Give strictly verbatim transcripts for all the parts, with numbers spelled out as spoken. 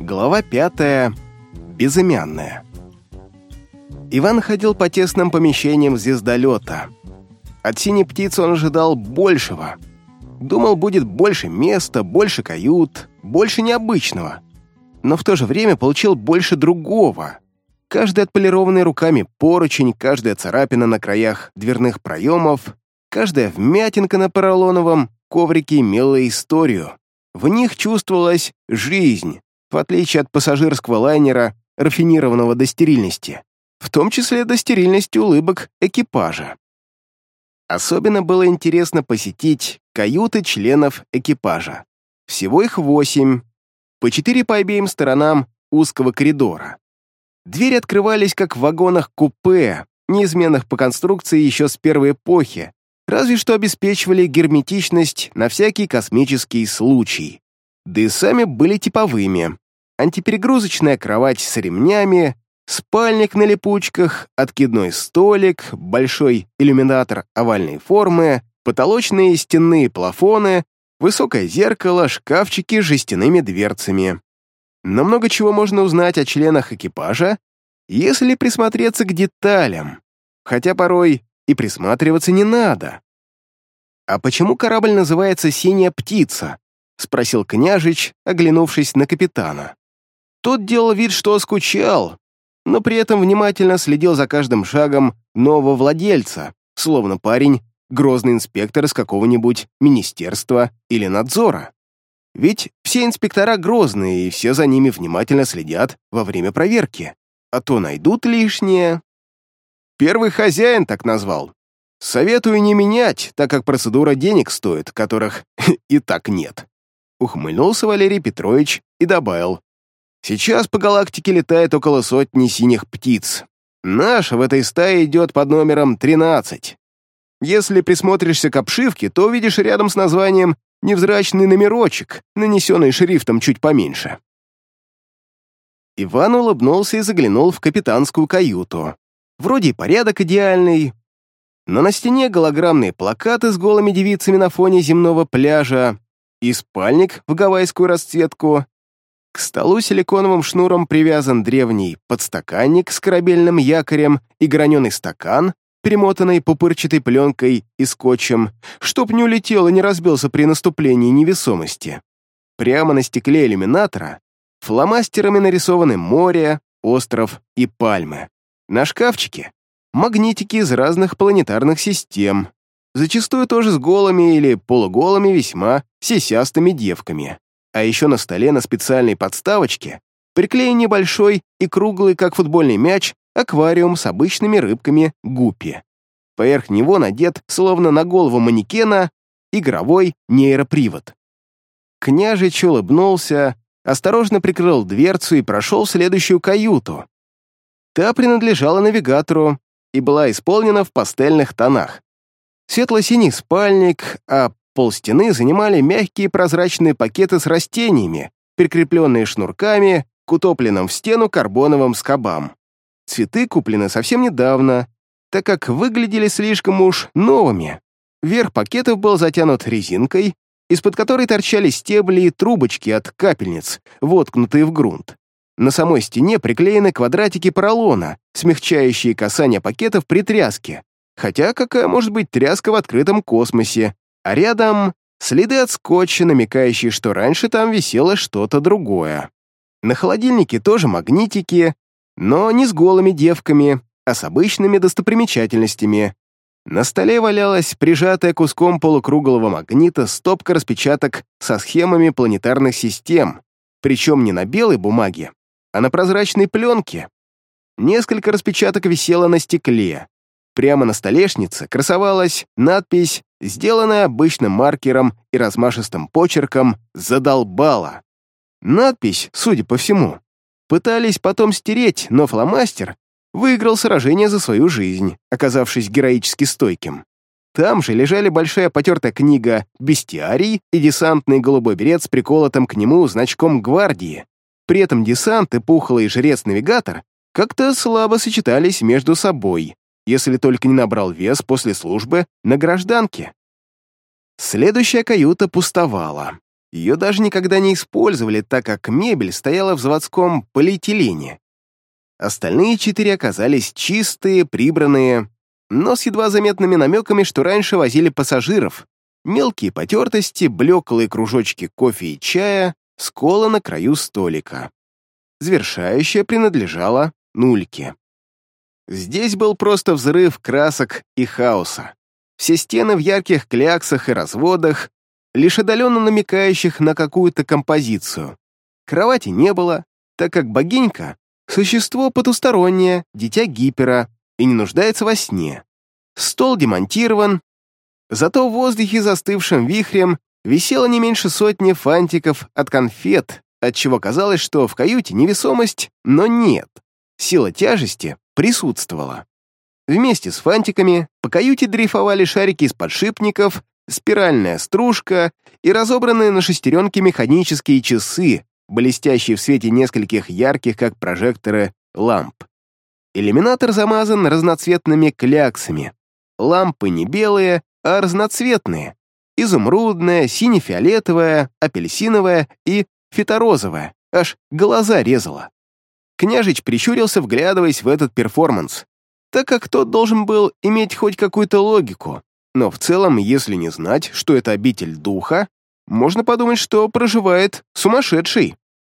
Глава пятая. Безымянная. Иван ходил по тесным помещениям звездолета. От синей птицы он ожидал большего. Думал, будет больше места, больше кают, больше необычного. Но в то же время получил больше другого. Каждый отполированный руками поручень, каждая царапина на краях дверных проемов, каждая вмятинка на поролоновом коврике имела историю. В них чувствовалась жизнь, в отличие от пассажирского лайнера, рафинированного до стерильности, в том числе до стерильности улыбок экипажа. Особенно было интересно посетить каюты членов экипажа. Всего их восемь, по четыре по обеим сторонам узкого коридора. Двери открывались, как в вагонах-купе, неизменных по конструкции еще с первой эпохи, разве что обеспечивали герметичность на всякий космический случай. Да и сами были типовыми. Антиперегрузочная кровать с ремнями, спальник на липучках, откидной столик, большой иллюминатор овальной формы, потолочные и стенные плафоны, высокое зеркало, шкафчики с жестяными дверцами. Но много чего можно узнать о членах экипажа, если присмотреться к деталям, хотя порой и присматриваться не надо. «А почему корабль называется «Синяя птица»?» — спросил княжич, оглянувшись на капитана. Тот делал вид, что скучал, но при этом внимательно следил за каждым шагом нового владельца, словно парень — грозный инспектор из какого-нибудь министерства или надзора. Ведь все инспектора грозные, и все за ними внимательно следят во время проверки, а то найдут лишнее. Первый хозяин так назвал. Советую не менять, так как процедура денег стоит, которых и так нет. Ухмыльнулся Валерий Петрович и добавил. Сейчас по галактике летает около сотни синих птиц. Наша в этой стае идет под номером тринадцать. Если присмотришься к обшивке, то увидишь рядом с названием невзрачный номерочек, нанесенный шрифтом чуть поменьше. Иван улыбнулся и заглянул в капитанскую каюту. Вроде и порядок идеальный, но на стене голограммные плакаты с голыми девицами на фоне земного пляжа и спальник в гавайскую расцветку. К столу силиконовым шнуром привязан древний подстаканник с корабельным якорем и граненый стакан, перемотанный пупырчатой пленкой и скотчем, чтоб не улетел и не разбился при наступлении невесомости. Прямо на стекле иллюминатора фломастерами нарисованы море, остров и пальмы. На шкафчике магнитики из разных планетарных систем, зачастую тоже с голыми или полуголыми весьма сисястыми девками. А еще на столе на специальной подставочке приклеен небольшой и круглый, как футбольный мяч, аквариум с обычными рыбками гуппи. Поверх него надет, словно на голову манекена, игровой нейропривод. Княжич улыбнулся, осторожно прикрыл дверцу и прошел в следующую каюту. Та принадлежала навигатору и была исполнена в пастельных тонах. Светло-синий спальник, а полстены занимали мягкие прозрачные пакеты с растениями, прикрепленные шнурками к утопленным в стену карбоновым скобам. Цветы куплены совсем недавно, так как выглядели слишком уж новыми. Верх пакетов был затянут резинкой, из-под которой торчали стебли и трубочки от капельниц, воткнутые в грунт. На самой стене приклеены квадратики поролона, смягчающие касание пакетов при тряске. Хотя какая может быть тряска в открытом космосе? А рядом следы от скотча, намекающие, что раньше там висело что-то другое. На холодильнике тоже магнитики, но не с голыми девками, а с обычными достопримечательностями. На столе валялась прижатая куском полукруглого магнита стопка распечаток со схемами планетарных систем, причем не на белой бумаге, а на прозрачной пленке. Несколько распечаток висело на стекле. Прямо на столешнице красовалась надпись, сделанная обычным маркером и размашистым почерком «Задолбало». Надпись, судя по всему, пытались потом стереть, но фломастер выиграл сражение за свою жизнь, оказавшись героически стойким. Там же лежали большая потертая книга «Бестиарий» и десантный голубой берет с приколотым к нему значком гвардии. При этом десант и пухлый жрец-навигатор как-то слабо сочетались между собой, если только не набрал вес после службы на гражданке. Следующая каюта пустовала. Ее даже никогда не использовали, так как мебель стояла в заводском полиэтилене. Остальные четыре оказались чистые, прибранные, но с едва заметными намеками, что раньше возили пассажиров. Мелкие потертости, блеклые кружочки кофе и чая, скола на краю столика. Завершающая принадлежала Нульке. Здесь был просто взрыв красок и хаоса. Все стены в ярких кляксах и разводах, лишь отдаленно намекающих на какую-то композицию. Кровати не было, так как богинька — существо потустороннее, дитя Гипера, и не нуждается во сне. Стол демонтирован, зато в воздухе застывшим вихрем висело не меньше сотни фантиков от конфет, отчего казалось, что в каюте невесомость, но нет. Сила тяжести присутствовала. Вместе с фантиками по каюте дрейфовали шарики из подшипников, спиральная стружка и разобранные на шестеренки механические часы, блестящие в свете нескольких ярких, как прожекторы, ламп. Иллюминатор замазан разноцветными кляксами. Лампы не белые, а разноцветные. Изумрудная, сине-фиолетовая, апельсиновая и фиторозовая. Аж глаза резала. Княжич прищурился, вглядываясь в этот перформанс, так как тот должен был иметь хоть какую-то логику, но в целом, если не знать, что это обитель духа, можно подумать, что проживает сумасшедший.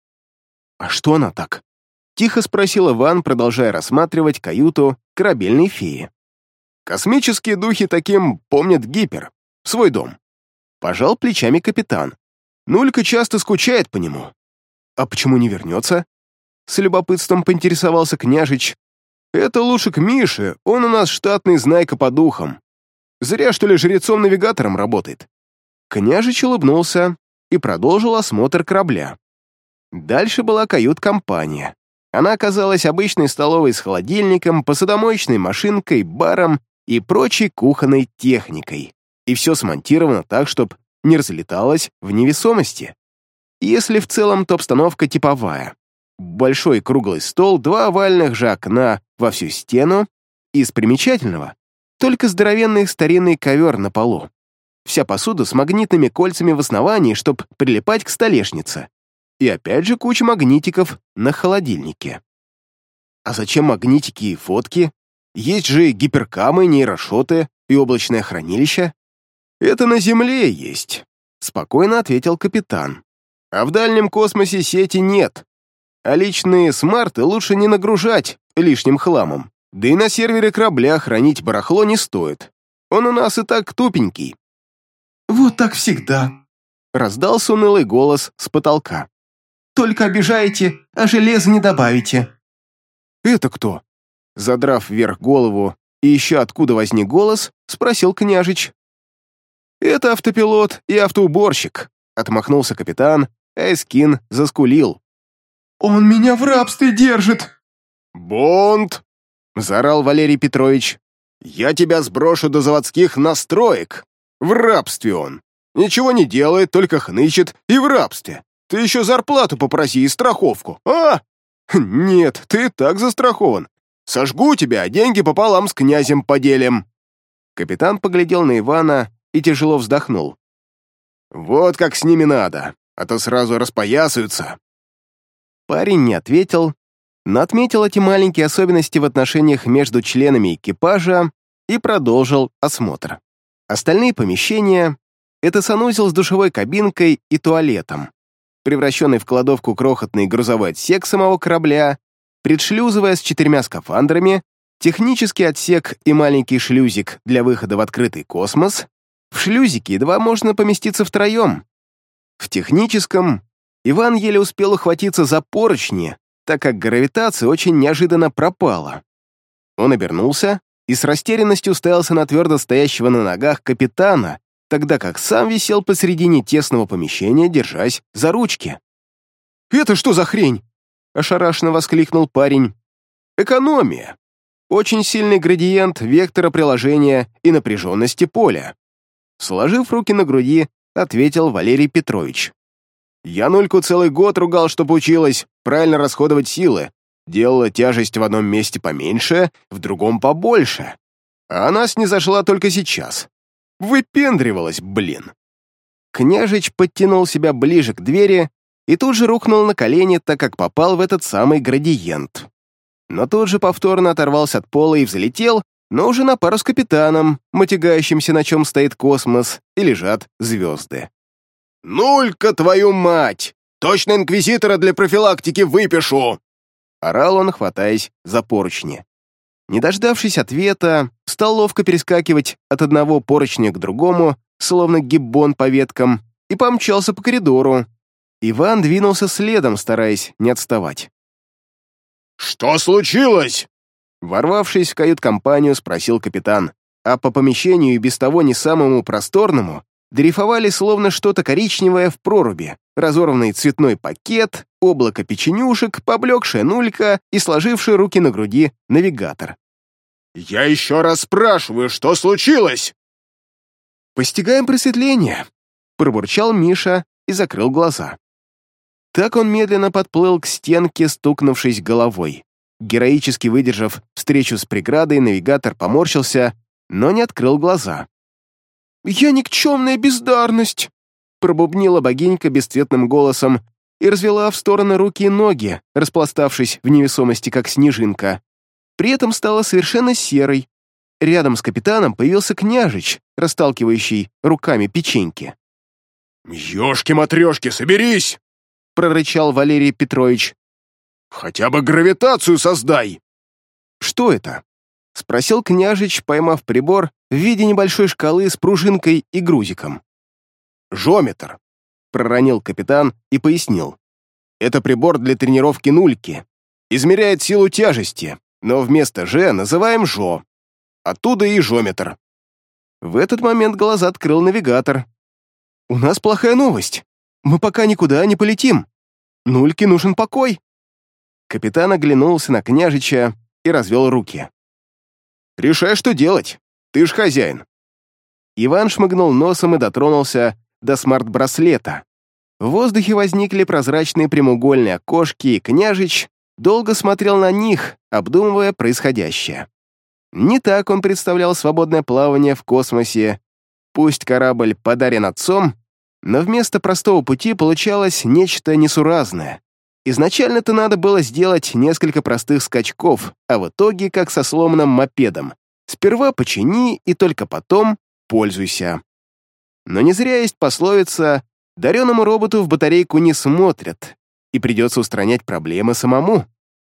«А что она так?» — тихо спросил Иван, продолжая рассматривать каюту корабельной феи. «Космические духи таким помнят Гипер, свой дом». Пожал плечами капитан. Нулька часто скучает по нему. «А почему не вернется?» С любопытством поинтересовался княжич. «Это лучше к Мише, он у нас штатный знайка по духам. Зря, что ли, жрецом-навигатором работает». Княжич улыбнулся и продолжил осмотр корабля. Дальше была кают-компания. Она оказалась обычной столовой с холодильником, посудомоечной машинкой, баром и прочей кухонной техникой. И все смонтировано так, чтобы не разлеталось в невесомости. Если в целом, то обстановка типовая. Большой круглый стол, два овальных же окна во всю стену. Из примечательного только здоровенный старинный ковер на полу. Вся посуда с магнитными кольцами в основании, чтобы прилипать к столешнице. И опять же куча магнитиков на холодильнике. А зачем магнитики и фотки? Есть же гиперкамы, нейрошоты и облачное хранилище. Это на Земле есть, спокойно ответил капитан. А в дальнем космосе сети нет. А личные смарты лучше не нагружать лишним хламом. Да и на сервере корабля хранить барахло не стоит. Он у нас и так тупенький. «Вот так всегда», — раздался унылый голос с потолка. «Только обижаете, а железа не добавите». «Это кто?» Задрав вверх голову и еще откуда возник голос, спросил княжич. «Это автопилот и автоуборщик», — отмахнулся капитан, а Эскин заскулил. «Он меня в рабстве держит!» «Бонд!» — заорал Валерий Петрович. «Я тебя сброшу до заводских настроек! В рабстве он! Ничего не делает, только хнычет и в рабстве! Ты еще зарплату попроси и страховку, а? Нет, ты так застрахован! Сожгу тебя, а деньги пополам с князем поделим!» Капитан поглядел на Ивана и тяжело вздохнул. «Вот как с ними надо, а то сразу распоясаются!» Парень не ответил, но отметил эти маленькие особенности в отношениях между членами экипажа и продолжил осмотр. Остальные помещения — это санузел с душевой кабинкой и туалетом, превращенный в кладовку крохотный грузовой отсек самого корабля, предшлюзовая с четырьмя скафандрами, технический отсек и маленький шлюзик для выхода в открытый космос. В шлюзике едва можно поместиться втроем. В техническом Иван еле успел ухватиться за поручни, так как гравитация очень неожиданно пропала. Он обернулся и с растерянностью уставился на твердо стоящего на ногах капитана, тогда как сам висел посредине тесного помещения, держась за ручки. «Это что за хрень?» — ошарашенно воскликнул парень. «Экономия. Очень сильный градиент вектора приложения и напряженности поля». Сложив руки на груди, ответил Валерий Петрович. «Я Нульку целый год ругал, что училась правильно расходовать силы, делала тяжесть в одном месте поменьше, в другом побольше. А она снизошла только сейчас. Выпендривалась, блин». Княжич подтянул себя ближе к двери и тут же рухнул на колени, так как попал в этот самый градиент. Но тут же повторно оторвался от пола и взлетел, но уже на пару с капитаном, мотягающимся, на чем стоит космос, и лежат звезды. «Нулька, твою мать! Точно инквизитора для профилактики выпишу!» Орал он, хватаясь за поручни. Не дождавшись ответа, стал ловко перескакивать от одного поручня к другому, словно гиббон по веткам, и помчался по коридору. Иван двинулся следом, стараясь не отставать. «Что случилось?» Ворвавшись в кают-компанию, спросил капитан, а по помещению и без того не самому просторному дрейфовали словно что-то коричневое в проруби, разорванный цветной пакет, облако печенюшек, поблекшая нулька и сложивший руки на груди навигатор. «Я еще раз спрашиваю, что случилось?» «Постигаем просветление», — пробурчал Миша и закрыл глаза. Так он медленно подплыл к стенке, стукнувшись головой. Героически выдержав встречу с преградой, навигатор поморщился, но не открыл глаза. «Я никчемная бездарность!» пробубнила богинька бесцветным голосом и развела в стороны руки и ноги, распластавшись в невесомости, как снежинка. При этом стала совершенно серой. Рядом с капитаном появился княжич, расталкивающий руками печеньки. «Ешки-матрешки, соберись!» — прорычал Валерий Петрович. «Хотя бы гравитацию создай!» «Что это?» — спросил княжич, поймав прибор в виде небольшой шкалы с пружинкой и грузиком. «Жометр», — проронил капитан и пояснил. «Это прибор для тренировки нульки. Измеряет силу тяжести, но вместо «Ж» называем «Жо». Оттуда и жометр». В этот момент глаза открыл навигатор. «У нас плохая новость. Мы пока никуда не полетим. Нульке нужен покой». Капитан оглянулся на княжича и развел руки. «Решай, что делать. Ты ж хозяин». Иван шмыгнул носом и дотронулся до смарт-браслета. В воздухе возникли прозрачные прямоугольные окошки, и княжич долго смотрел на них, обдумывая происходящее. Не так он представлял свободное плавание в космосе. Пусть корабль подарен отцом, но вместо простого пути получалось нечто несуразное. Изначально-то надо было сделать несколько простых скачков, а в итоге как со сломанным мопедом. Сперва почини и только потом пользуйся. Но не зря есть пословица «дареному роботу в батарейку не смотрят», и придется устранять проблемы самому.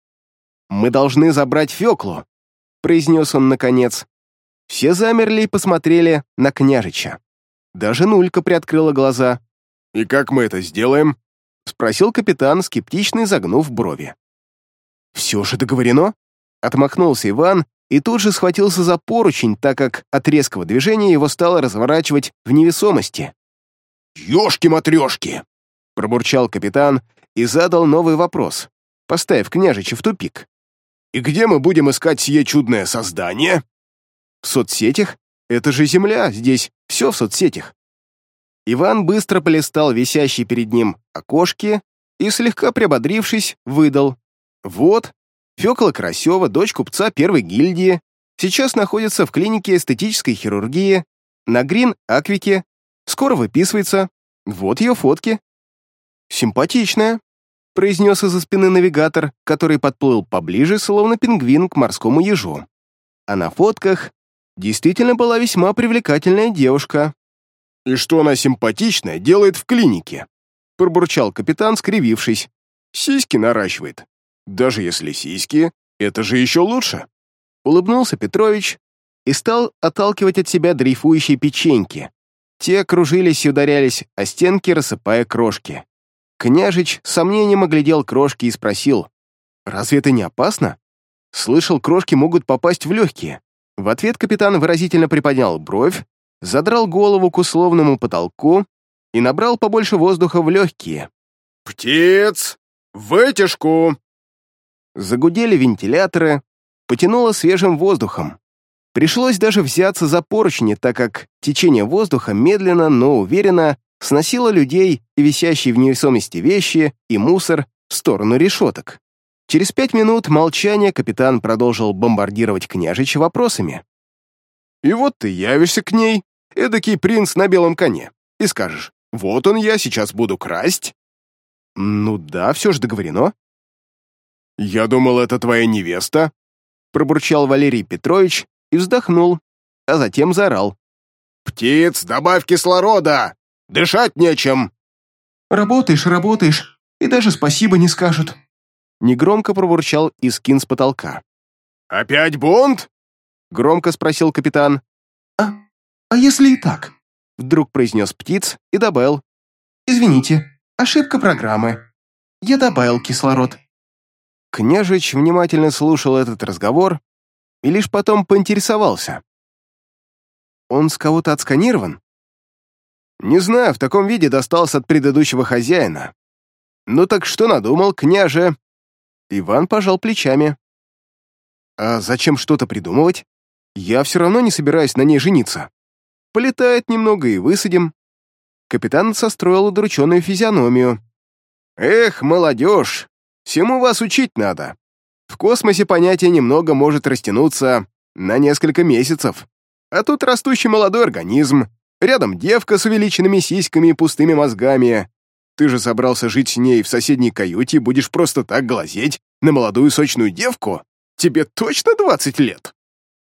«Мы должны забрать Феклу», — произнес он наконец. Все замерли и посмотрели на княжича. Даже Нулька приоткрыла глаза. «И как мы это сделаем?» — спросил капитан, скептично изогнув брови. «Все же договорено?» — отмахнулся Иван и тут же схватился за поручень, так как от резкого движения его стало разворачивать в невесомости. «Ешки-матрешки!» — пробурчал капитан и задал новый вопрос, поставив княжича в тупик. «И где мы будем искать сие чудное создание?» «В соцсетях? Это же Земля, здесь все в соцсетях». Иван быстро полистал висящие перед ним окошки и, слегка приободрившись, выдал. «Вот, Фёкла Карасева, дочь купца первой гильдии, сейчас находится в клинике эстетической хирургии на Грин-Аквике, скоро выписывается. Вот ее фотки». «Симпатичная», — произнес из-за спины навигатор, который подплыл поближе, словно пингвин к морскому ежу. А на фотках действительно была весьма привлекательная девушка. «И что она симпатичная делает в клинике?» — пробурчал капитан, скривившись. «Сиськи наращивает. Даже если сиськи, это же еще лучше». Улыбнулся Петрович и стал отталкивать от себя дрейфующие печеньки. Те кружились и ударялись о стенки, рассыпая крошки. Княжич с сомнением оглядел крошки и спросил, «Разве это не опасно? Слышал, крошки могут попасть в легкие». В ответ капитан выразительно приподнял бровь, задрал голову к условному потолку и набрал побольше воздуха в легкие. «Птиц! Вытяжку!» Загудели вентиляторы, потянуло свежим воздухом. Пришлось даже взяться за поручни, так как течение воздуха медленно, но уверенно сносило людей и висящие в невесомости вещи и мусор в сторону решеток. Через пять минут молчания капитан продолжил бомбардировать княжича вопросами. «И вот ты явишься к ней, эдакий принц на белом коне, и скажешь, Вот он я сейчас буду красть». «Ну да, все же договорено». «Я думал, это твоя невеста», — пробурчал Валерий Петрович и вздохнул, а затем заорал. «Птиц, добавь кислорода! Дышать нечем!» Работаешь, работаешь, и даже спасибо не скажут». Негромко пробурчал Искин с потолка. «Опять бунт?» — громко спросил капитан. «А, а если и так?» — вдруг произнес Птиц и добавил. «Извините, ошибка программы. Я добавил кислород». Княжич внимательно слушал этот разговор и лишь потом поинтересовался. «Он с кого-то отсканирован?» «Не знаю, в таком виде достался от предыдущего хозяина. Ну так что надумал, княже?» Иван пожал плечами. «А зачем что-то придумывать? Я все равно не собираюсь на ней жениться. Полетает немного и высадим». Капитан состроил удрученную физиономию. «Эх, молодежь, всему вас учить надо. В космосе понятие немного может растянуться на несколько месяцев. А тут растущий молодой организм, рядом девка с увеличенными сиськами и пустыми мозгами. Ты же собрался жить с ней в соседней каюте и будешь просто так глазеть на молодую сочную девку? Тебе точно двадцать лет?»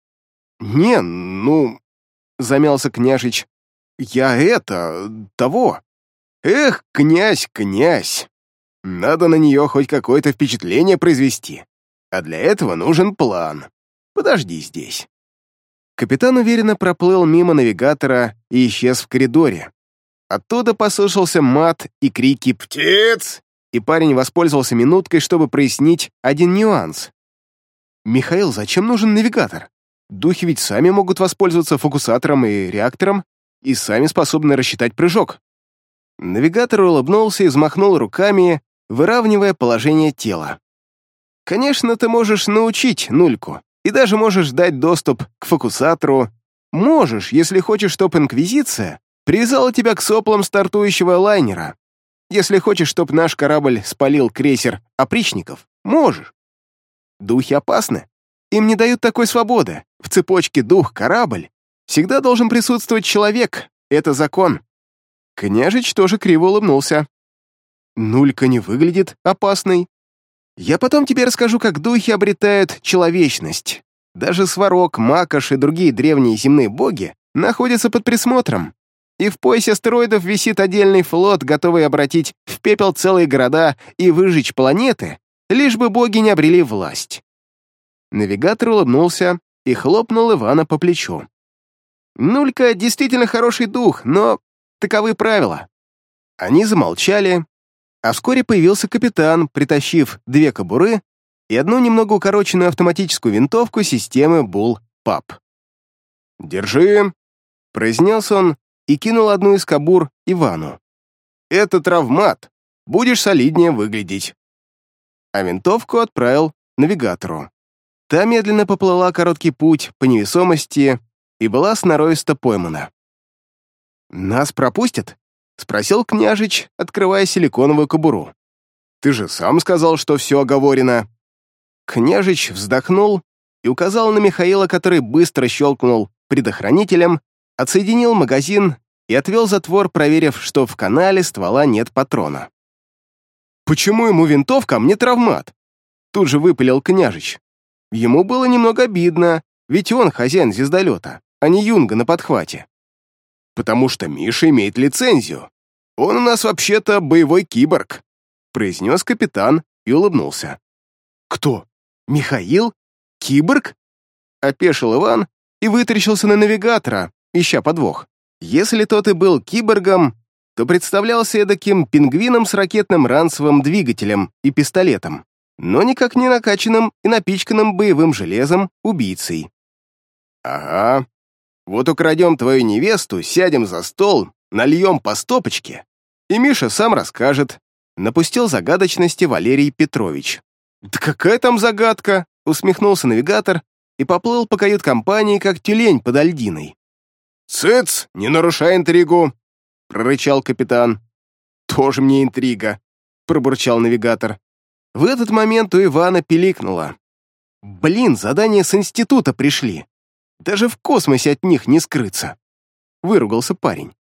«Не, ну...» — замялся княжич. «Я это... того...» «Эх, князь, князь! Надо на нее хоть какое-то впечатление произвести. А для этого нужен план. Подожди здесь». Капитан уверенно проплыл мимо навигатора и исчез в коридоре. Оттуда послышался мат и крики «Птиц!», и парень воспользовался минуткой, чтобы прояснить один нюанс. «Михаил, зачем нужен навигатор? Духи ведь сами могут воспользоваться фокусатором и реактором и сами способны рассчитать прыжок». Навигатор улыбнулся и взмахнул руками, выравнивая положение тела. «Конечно, ты можешь научить Нульку, и даже можешь дать доступ к фокусатору. Можешь, если хочешь, чтоб Инквизиция привязала тебя к соплам стартующего лайнера. Если хочешь, чтоб наш корабль спалил крейсер опричников, можешь. Духи опасны. Им не дают такой свободы. В цепочке дух-корабль всегда должен присутствовать человек. Это закон». Княжич тоже криво улыбнулся. «Нулька не выглядит опасной. Я потом тебе расскажу, как духи обретают человечность. Даже Сварог, Макаш и другие древние земные боги находятся под присмотром. И в поясе астероидов висит отдельный флот, готовый обратить в пепел целые города и выжечь планеты, лишь бы боги не обрели власть». Навигатор улыбнулся и хлопнул Ивана по плечу. «Нулька действительно хороший дух, но таковы правила». Они замолчали, а вскоре появился капитан, притащив две кобуры и одну немного укороченную автоматическую винтовку системы Bull-Pup. «Держи», — произнес он и кинул одну из кобур Ивану. «Это травмат, будешь солиднее выглядеть». А винтовку отправил навигатору. Та медленно поплыла короткий путь по невесомости и была сноровисто поймана. «Нас пропустят?» — спросил княжич, открывая силиконовую кобуру. «Ты же сам сказал, что все оговорено». Княжич вздохнул и указал на Михаила, который быстро щелкнул предохранителем, отсоединил магазин и отвел затвор, проверив, что в канале ствола нет патрона. «Почему ему винтовка, а мне травмат?» Тут же выпалил княжич. Ему было немного обидно, ведь он хозяин звездолета, а не Юнга на подхвате. «Потому что Миша имеет лицензию. Он у нас вообще-то боевой киборг», произнес капитан и улыбнулся. «Кто? Михаил? Киборг?» Опешил Иван и вытаращился на навигатора, ища подвох. Если тот и был киборгом, то представлялся эдаким пингвином с ракетным ранцевым двигателем и пистолетом, но никак не накачанным и напичканным боевым железом убийцей. «Ага, вот украдем твою невесту, сядем за стол, нальем по стопочке, и Миша сам расскажет», напустил загадочности Валерий Петрович. «Да какая там загадка?» усмехнулся навигатор и поплыл по кают-компании, как тюлень под льдиной. «Цыц, не нарушай интригу!» прорычал капитан. «Тоже мне интрига», пробурчал навигатор. В этот момент у Ивана пиликнуло. «Блин, задания с института пришли. Даже в космосе от них не скрыться», выругался парень.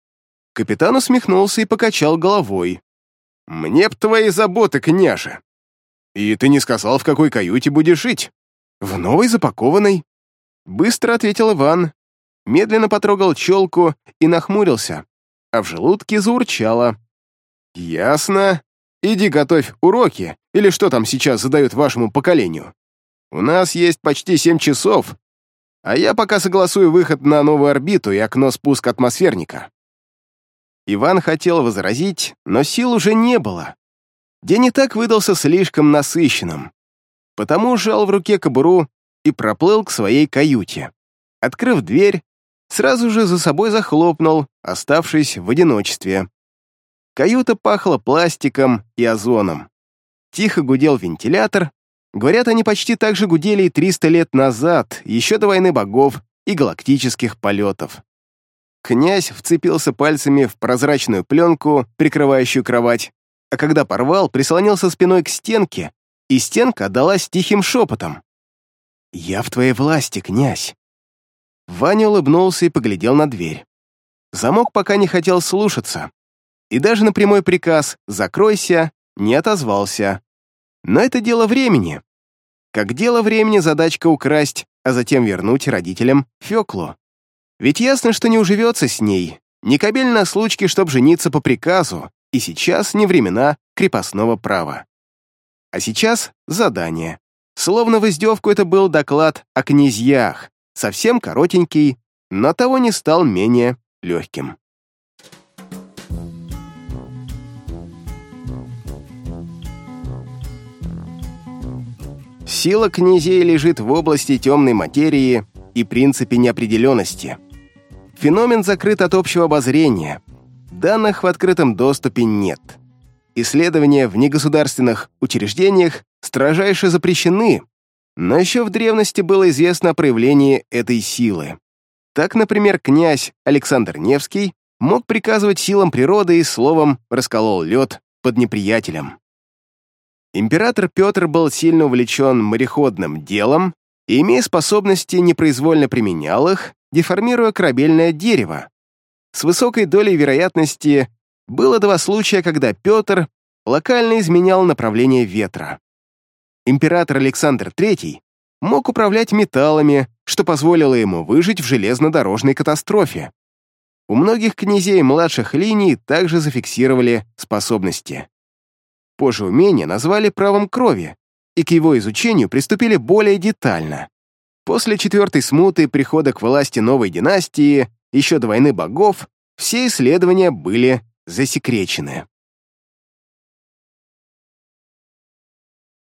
Капитан усмехнулся и покачал головой. «Мне б твои заботы, княже. И ты не сказал, в какой каюте будешь жить?» «В новой запакованной», — быстро ответил Иван, медленно потрогал челку и нахмурился, а в желудке заурчало. «Ясно. Иди готовь уроки, или что там сейчас задают вашему поколению. У нас есть почти семь часов, а я пока согласую выход на новую орбиту и окно спуска атмосферника». Иван хотел возразить, но сил уже не было. День и так выдался слишком насыщенным. Потому сжал в руке кобуру и проплыл к своей каюте. Открыв дверь, сразу же за собой захлопнул, оставшись в одиночестве. Каюта пахла пластиком и озоном. Тихо гудел вентилятор. Говорят, они почти так же гудели и триста лет назад, еще до войны богов и галактических полетов. Князь вцепился пальцами в прозрачную пленку, прикрывающую кровать, а когда порвал, прислонился спиной к стенке, и стенка отдалась тихим шепотом. «Я в твоей власти, князь». Ваня улыбнулся и поглядел на дверь. Замок пока не хотел слушаться, и даже на прямой приказ «закройся» не отозвался. Но это дело времени. Как дело времени задачка украсть, а затем вернуть родителям Фёклу. Ведь ясно, что не уживется с ней, не кобель на случке, чтоб жениться по приказу, и сейчас не времена крепостного права. А сейчас задание. Словно в издевку это был доклад о князьях, совсем коротенький, но того не стал менее легким. Сила князей лежит в области темной материи и принципе неопределенности. Феномен закрыт от общего обозрения. Данных в открытом доступе нет. Исследования в негосударственных учреждениях строжайше запрещены, но еще в древности было известно о проявлении этой силы. Так, например, князь Александр Невский мог приказывать силам природы и словом расколол лед под неприятелем. Император Петр был сильно увлечен мореходным делом и, имея способности, непроизвольно применял их, деформируя корабельное дерево. С высокой долей вероятности было два случая, когда Петр локально изменял направление ветра. Император Александр Третий мог управлять металлами, что позволило ему выжить в железнодорожной катастрофе. У многих князей младших линий также зафиксировали способности. Позже умение назвали правом крови, и к его изучению приступили более детально. После четвертой смуты и прихода к власти новой династии, еще до войны богов, все исследования были засекречены.